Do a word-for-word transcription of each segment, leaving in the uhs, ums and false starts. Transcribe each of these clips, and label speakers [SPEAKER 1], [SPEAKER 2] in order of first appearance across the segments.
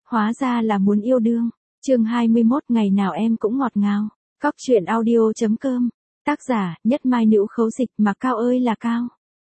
[SPEAKER 1] Hóa ra là muốn yêu đương. Chương hai mươi mốt ngày nào em cũng ngọt ngào. Cóc truyện audio.com. Tác giả, Nhất Mai Nữ Khấu Dịch mà Cao ơi là Cao.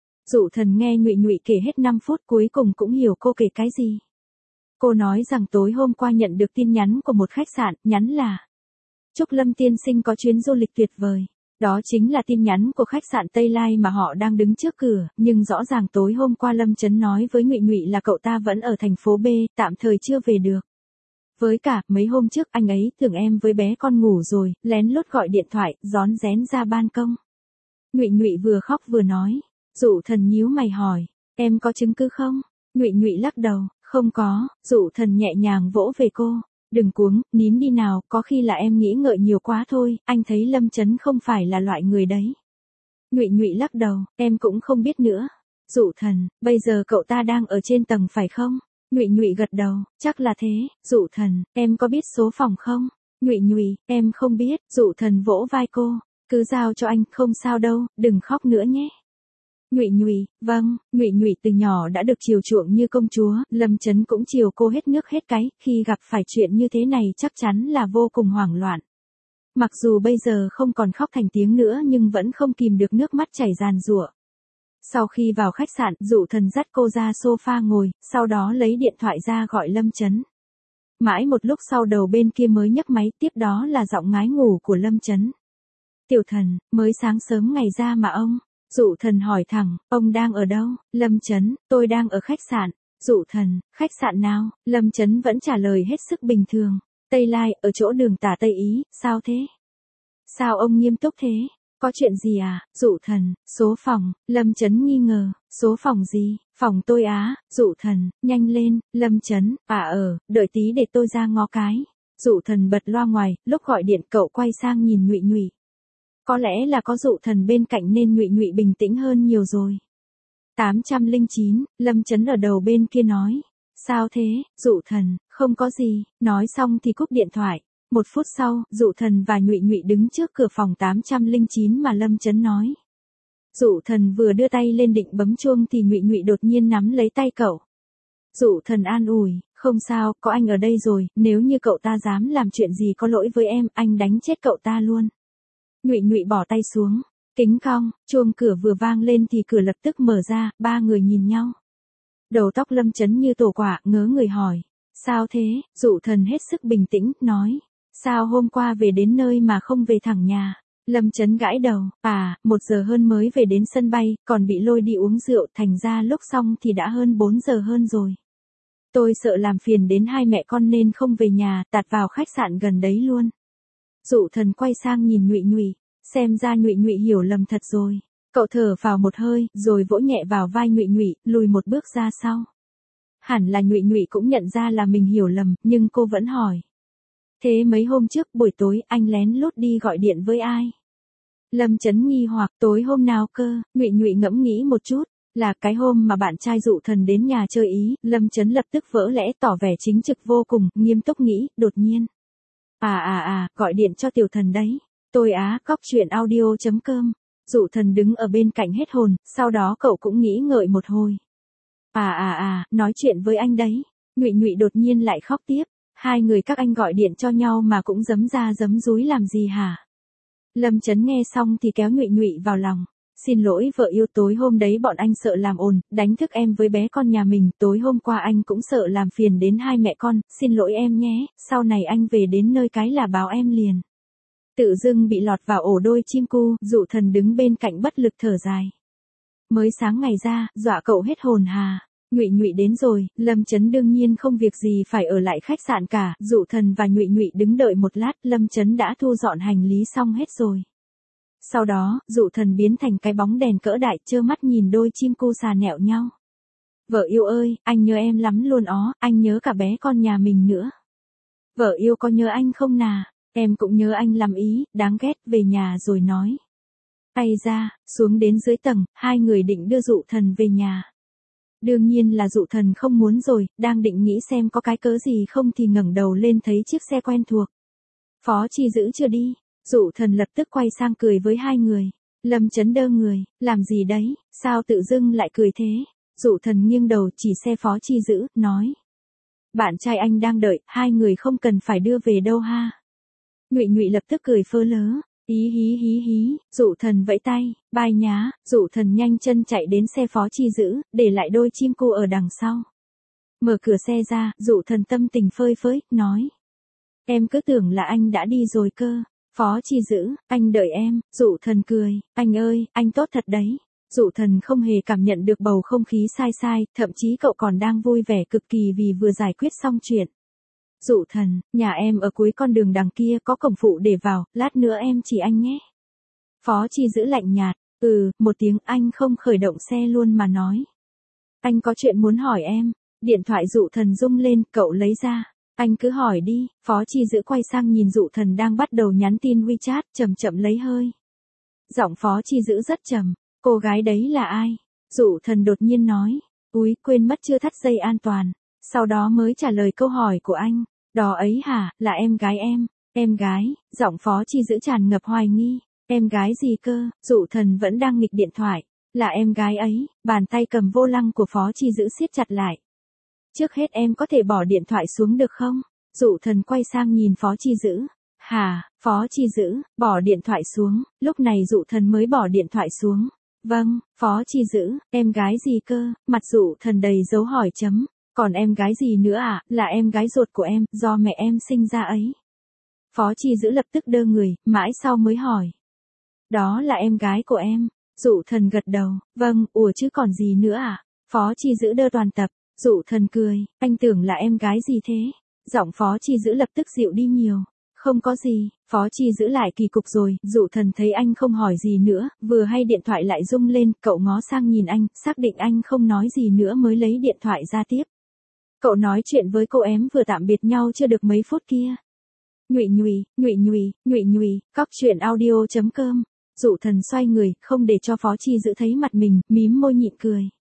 [SPEAKER 1] Dụ Thần nghe Nhụy Nhụy kể hết năm phút cuối cùng cũng hiểu cô kể cái gì. Cô nói rằng tối hôm qua nhận được tin nhắn của một khách sạn, nhắn là chúc Lâm tiên sinh có chuyến du lịch tuyệt vời. Đó chính là tin nhắn của khách sạn Tây Lai mà họ đang đứng trước cửa, nhưng rõ ràng tối hôm qua Lâm Chấn nói với Nhụy Nhụy là cậu ta vẫn ở thành phố B, tạm thời chưa về được. Với cả, mấy hôm trước anh ấy tưởng em với bé con ngủ rồi, lén lút gọi điện thoại, rón rén ra ban công. Nhụy Nhụy vừa khóc vừa nói. Dụ Thần nhíu mày hỏi, em có chứng cứ không? Nhụy Nhụy lắc đầu, không có. Dụ Thần nhẹ nhàng vỗ về cô. Đừng cuống, nín đi nào, có khi là em nghĩ ngợi nhiều quá thôi, anh thấy Lâm Chấn không phải là loại người đấy. Nhụy Nhụy lắc đầu, em cũng không biết nữa. Dụ Thần, bây giờ cậu ta đang ở trên tầng phải không? Nhụy Nhụy gật đầu, chắc là thế. Dụ Thần, em có biết số phòng không? Nhụy Nhụy, em không biết. Dụ Thần vỗ vai cô, cứ giao cho anh, không sao đâu, đừng khóc nữa nhé. Nhụy Nhụy, vâng. Nhụy Nhụy từ nhỏ đã được chiều chuộng như công chúa, Lâm Chấn cũng chiều cô hết nước hết cái, khi gặp phải chuyện như thế này chắc chắn là vô cùng hoảng loạn. Mặc dù bây giờ không còn khóc thành tiếng nữa nhưng vẫn không kìm được nước mắt chảy ràn rụa. Sau khi vào khách sạn, Dụ Thần dắt cô ra sofa ngồi, sau đó lấy điện thoại ra gọi Lâm Chấn. Mãi một lúc sau đầu bên kia mới nhấc máy, tiếp đó là giọng ngái ngủ của Lâm Chấn. Tiểu Thần, mới sáng sớm ngày ra mà ông. Dụ Thần hỏi thẳng, ông đang ở đâu? Lâm Chấn, tôi đang ở khách sạn. Dụ Thần, khách sạn nào? Lâm Chấn vẫn trả lời hết sức bình thường. Tây Lai, ở chỗ đường tả Tây Ý, sao thế? Sao ông nghiêm túc thế? Có chuyện gì à? Dụ Thần, số phòng. Lâm Chấn nghi ngờ, số phòng gì? Phòng tôi á. Dụ Thần, nhanh lên. Lâm Chấn, à ờ, đợi tí để tôi ra ngó cái. Dụ Thần bật loa ngoài, lúc gọi điện cậu quay sang nhìn Nhụy Nhụy. Có lẽ là có Dụ Thần bên cạnh nên Nhụy Nhụy bình tĩnh hơn nhiều rồi. tám trăm lẻ chín, Lâm Chấn ở đầu bên kia nói. Sao thế? Dụ Thần, không có gì. Nói xong thì cúp điện thoại. Một phút sau, Dụ Thần và Nhụy Nhụy đứng trước cửa phòng tám trăm lẻ chín mà Lâm Chấn nói. Dụ Thần vừa đưa tay lên định bấm chuông thì Nhụy Nhụy đột nhiên nắm lấy tay cậu. Dụ Thần an ủi, không sao, có anh ở đây rồi, nếu như cậu ta dám làm chuyện gì có lỗi với em, anh đánh chết cậu ta luôn. Nhụy Nhụy bỏ tay xuống, kính cong, chuông cửa vừa vang lên thì cửa lập tức mở ra, ba người nhìn nhau. Đầu tóc Lâm Chấn như tổ quả, ngớ người hỏi, sao thế? Dụ Thần hết sức bình tĩnh, nói, sao hôm qua về đến nơi mà không về thẳng nhà? Lâm Chấn gãi đầu, à, một giờ hơn mới về đến sân bay, còn bị lôi đi uống rượu, thành ra lúc xong thì đã hơn bốn giờ hơn rồi. Tôi sợ làm phiền đến hai mẹ con nên không về nhà, tạt vào khách sạn gần đấy luôn. Dụ Thần quay sang nhìn Nhụy Nhụy, xem ra Nhụy Nhụy hiểu lầm thật rồi. Cậu thở vào một hơi, rồi vỗ nhẹ vào vai Nhụy Nhụy, lùi một bước ra sau. Hẳn là Nhụy Nhụy cũng nhận ra là mình hiểu lầm, nhưng cô vẫn hỏi. Thế mấy hôm trước buổi tối anh lén lút đi gọi điện với ai? Lâm Chấn nghi hoặc, tối hôm nào cơ? Nhụy Nhụy ngẫm nghĩ một chút, là cái hôm mà bạn trai Dụ Thần đến nhà chơi ý. Lâm Chấn lập tức vỡ lẽ tỏ vẻ chính trực vô cùng, nghiêm túc nghĩ, đột nhiên. À à à, gọi điện cho Tiểu Thần đấy. Tôi á, cóc truyện audio.com. Dụ Thần đứng ở bên cạnh hết hồn, sau đó cậu cũng nghĩ ngợi một hồi. À à à, nói chuyện với anh đấy. Nhụy Nhụy đột nhiên lại khóc tiếp. Hai người các anh gọi điện cho nhau mà cũng giấm ra giấm dúi làm gì hả? Lâm Chấn nghe xong thì kéo Nhụy Nhụy vào lòng. Xin lỗi vợ yêu, tối hôm đấy bọn anh sợ làm ồn, đánh thức em với bé con nhà mình, tối hôm qua anh cũng sợ làm phiền đến hai mẹ con, xin lỗi em nhé, sau này anh về đến nơi cái là báo em liền. Tự dưng bị lọt vào ổ đôi chim cu, Dụ Thần đứng bên cạnh bất lực thở dài. Mới sáng ngày ra, dọa cậu hết hồn hà. Nhụy Nhụy đến rồi, Lâm Chấn đương nhiên không việc gì phải ở lại khách sạn cả, Dụ Thần và Nhụy Nhụy đứng đợi một lát, Lâm Chấn đã thu dọn hành lý xong hết rồi. Sau đó, Dụ Thần biến thành cái bóng đèn cỡ đại, trơ mắt nhìn đôi chim cu xà nẹo nhau. Vợ yêu ơi, anh nhớ em lắm luôn ó, anh nhớ cả bé con nhà mình nữa. Vợ yêu có nhớ anh không nà? Em cũng nhớ anh lắm ý, đáng ghét, về nhà rồi nói. Ây ra, xuống đến dưới tầng, hai người định đưa Dụ Thần về nhà. Đương nhiên là Dụ Thần không muốn rồi, đang định nghĩ xem có cái cớ gì không thì ngẩng đầu lên thấy chiếc xe quen thuộc. Phó Chi giữ chưa đi? Dụ Thần lập tức quay sang cười với hai người. Lâm Chấn đơ người, làm gì đấy, sao tự dưng lại cười thế? Dụ Thần nghiêng đầu chỉ xe Phó Chi giữ, nói. Bạn trai anh đang đợi, hai người không cần phải đưa về đâu ha. Nhụy Nhụy lập tức cười phơ lớ. Hí hí hí hí, Dụ Thần vẫy tay, bai nhá, Dụ Thần nhanh chân chạy đến xe Phó Chi Dữ, để lại đôi chim cu ở đằng sau. Mở cửa xe ra, Dụ Thần tâm tình phơi phới, nói. Em cứ tưởng là anh đã đi rồi cơ. Phó Chi Dữ, anh đợi em. Dụ Thần cười, anh ơi, anh tốt thật đấy. Dụ Thần không hề cảm nhận được bầu không khí sai sai, thậm chí cậu còn đang vui vẻ cực kỳ vì vừa giải quyết xong chuyện. Dụ Thần, nhà em ở cuối con đường đằng kia có cổng phụ để vào, lát nữa em chỉ anh nhé. Phó Chi Dữ lạnh nhạt, ừ, một tiếng anh không khởi động xe luôn mà nói. Anh có chuyện muốn hỏi em. Điện thoại Dụ Thần rung lên, cậu lấy ra. Anh cứ hỏi đi. Phó Chi Dữ quay sang nhìn Dụ Thần đang bắt đầu nhắn tin WeChat, chậm chậm lấy hơi. Giọng Phó Chi Dữ rất trầm. Cô gái đấy là ai? Dụ Thần đột nhiên nói. Úi, quên mất chưa thắt dây an toàn. Sau đó mới trả lời câu hỏi của anh. Đó ấy hả, là em gái em. Em gái, giọng Phó Chi Dữ tràn ngập hoài nghi. Em gái gì cơ? Dụ Thần vẫn đang nghịch điện thoại. Là em gái ấy. Bàn tay cầm vô lăng của Phó Chi Dữ siết chặt lại. Trước hết em có thể bỏ điện thoại xuống được không? Dụ Thần quay sang nhìn Phó Chi Dữ. Hả, Phó Chi Dữ, bỏ điện thoại xuống. Lúc này Dụ Thần mới bỏ điện thoại xuống. Vâng, Phó Chi Dữ, em gái gì cơ? Mặt Dụ Thần đầy dấu hỏi chấm. Còn em gái gì nữa à? Là em gái ruột của em, do mẹ em sinh ra ấy. Phó Chi Dữ lập tức đơ người, mãi sau mới hỏi. Đó là em gái của em. Dụ Thần gật đầu. Vâng, ủa chứ còn gì nữa à? Phó Chi Dữ đơ toàn tập. Dụ Thần cười, anh tưởng là em gái gì thế? Giọng Phó Chi Dữ lập tức dịu đi nhiều. Không có gì. Phó Chi Dữ lại kỳ cục rồi. Dụ Thần thấy anh không hỏi gì nữa, vừa hay điện thoại lại rung lên, cậu ngó sang nhìn anh, xác định anh không nói gì nữa mới lấy điện thoại ra tiếp. Cậu nói chuyện với cô em vừa tạm biệt nhau chưa được mấy phút kia. Nhụy Nhụy, Nhụy Nhụy, Nhụy Nhụy, cóc truyện audio chấm com. Dụ Thần xoay người, không để cho Phó Chi Dữ thấy mặt mình, mím môi nhịn cười.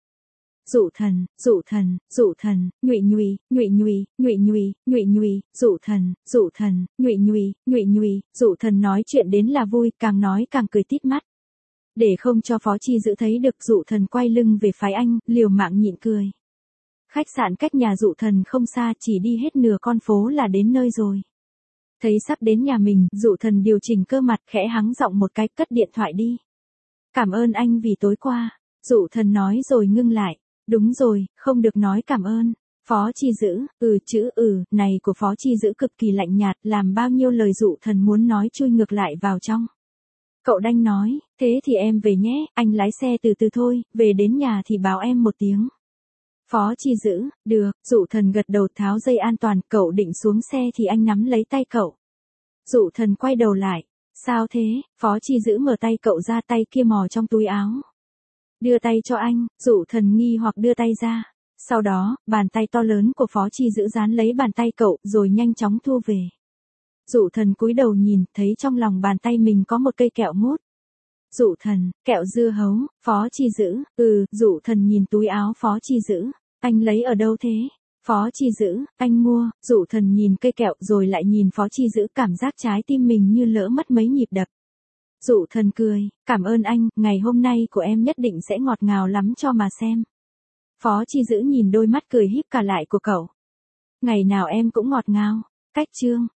[SPEAKER 1] Dụ Thần, Dụ Thần, Dụ Thần, Nhụy Nhụy, Nhụy Nhụy, Nhụy Nhụy, Nhụy Nhụy, Dụ Thần, Dụ Thần, Nhụy Nhụy, Nhụy Nhụy. Dụ Thần nói chuyện đến là vui, càng nói càng cười tít mắt. Để không cho Phó Chi Dữ thấy được, Dụ Thần quay lưng về phái anh, liều mạng nhịn cười. Khách sạn cách nhà Dụ Thần không xa, chỉ đi hết nửa con phố là đến nơi rồi. Thấy sắp đến nhà mình, Dụ Thần điều chỉnh cơ mặt, khẽ hắng giọng một cái, cất điện thoại đi. Cảm ơn anh vì tối qua. Dụ Thần nói rồi ngưng lại. Đúng rồi, không được nói cảm ơn. Phó Chi Dữ, ừ chữ ừ, này của Phó Chi Dữ cực kỳ lạnh nhạt, làm bao nhiêu lời Dụ Thần muốn nói chui ngược lại vào trong. Cậu đanh nói, thế thì em về nhé, anh lái xe từ từ thôi, về đến nhà thì báo em một tiếng. Phó Chi Dữ, được. Dụ Thần gật đầu tháo dây an toàn, cậu định xuống xe thì anh nắm lấy tay cậu. Dụ Thần quay đầu lại. Sao thế? Phó Chi Dữ mở tay cậu ra, tay kia mò trong túi áo. Đưa tay cho anh. Dụ Thần nghi hoặc đưa tay ra. Sau đó, bàn tay to lớn của Phó Chi Dữ dán lấy bàn tay cậu, rồi nhanh chóng thu về. Dụ Thần cúi đầu nhìn, thấy trong lòng bàn tay mình có một cây kẹo mút. Dụ Thần, kẹo dưa hấu. Phó Chi Dữ, ừ. Dụ Thần nhìn túi áo Phó Chi Dữ. Anh lấy ở đâu thế? Phó Chi Dữ, anh mua. Dụ Thần nhìn cây kẹo rồi lại nhìn Phó Chi Dữ, cảm giác trái tim mình như lỡ mất mấy nhịp đập. Dụ Thần cười, cảm ơn anh, ngày hôm nay của em nhất định sẽ ngọt ngào lắm cho mà xem. Phó Chi Dữ nhìn đôi mắt cười híp cả lại của cậu. Ngày nào em cũng ngọt ngào. Cách chương.